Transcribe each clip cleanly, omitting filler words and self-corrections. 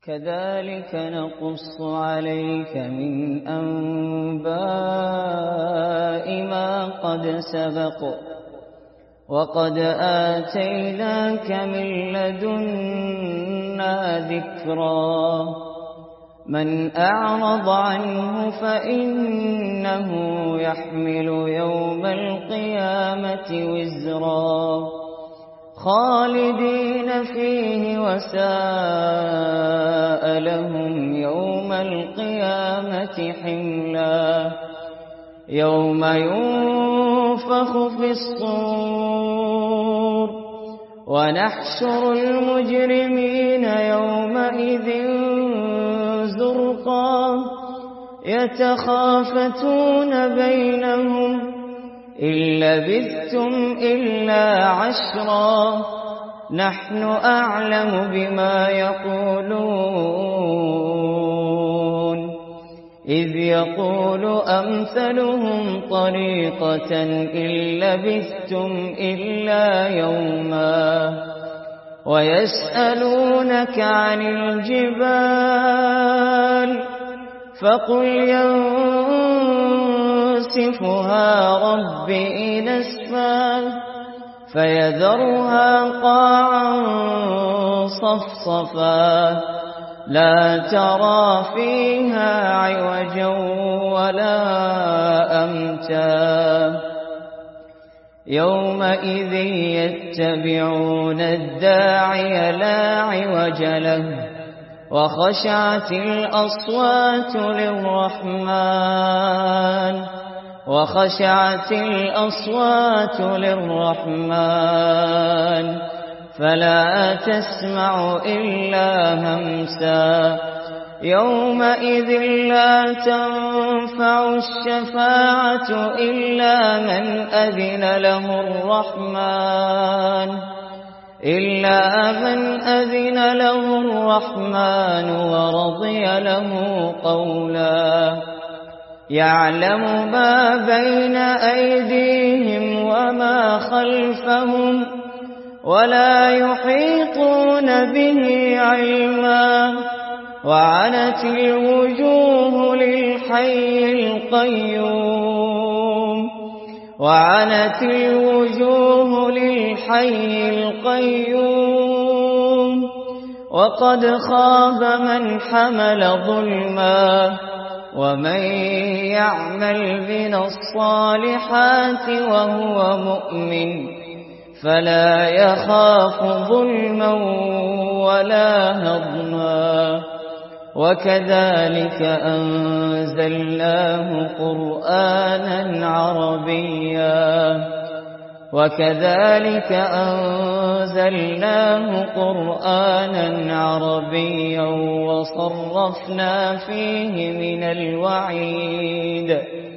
كذلك نقص عليك من أنباء ما قد سبق وقد آتيناك من لدنا ذكرا من أعرض عنه فإنه يحمل يوم القيامة وزرا خالدين فيه وساء لهم يوم القيامة حملا يوم ينفخ في الصور ونحشر المجرمين يومئذ زرقا يتخافتون بينهم إن لبثتم إلا عشرا نحن أعلم بما يقولون إذ يقول أمثلهم طريقة إن لبثتم إلا يوما ويسألونك عن الجبال فقل ينسفها ربي نسفا فيذرها قاعا صفصفا لا ترى فيها عوجا ولا أمتا يومئذ يتبعون الداعي لا عوج له وخشعت الأصوات للرحمن فلا تسمع إلا همسا يومئذ لا تنفع الشفاعة إلا من أذن له الرحمن ورضي له قولا يعلم ما بين أيديهم وما خلفهم ولا يحيطون به علما وعنت الوجوه للحي القيوم وقد خاب من حمل ظلما ومن يعمل من الصالحات وهو مؤمن فلا يخاف ظلما ولا هضما وكذلك أنزلناه قرآنا عربيا وصرفنا فيه من الوعيد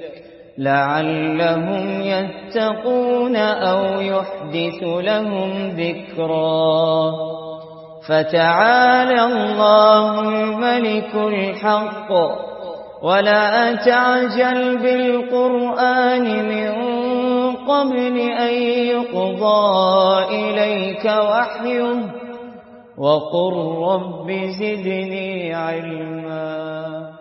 لعلهم يتقون أو يحدث لهم ذكرا فتعالى الله الملك الحق ولا تعجل بالقرآن من قبل أن يقضى إليك وحيه وقل رب زدني علما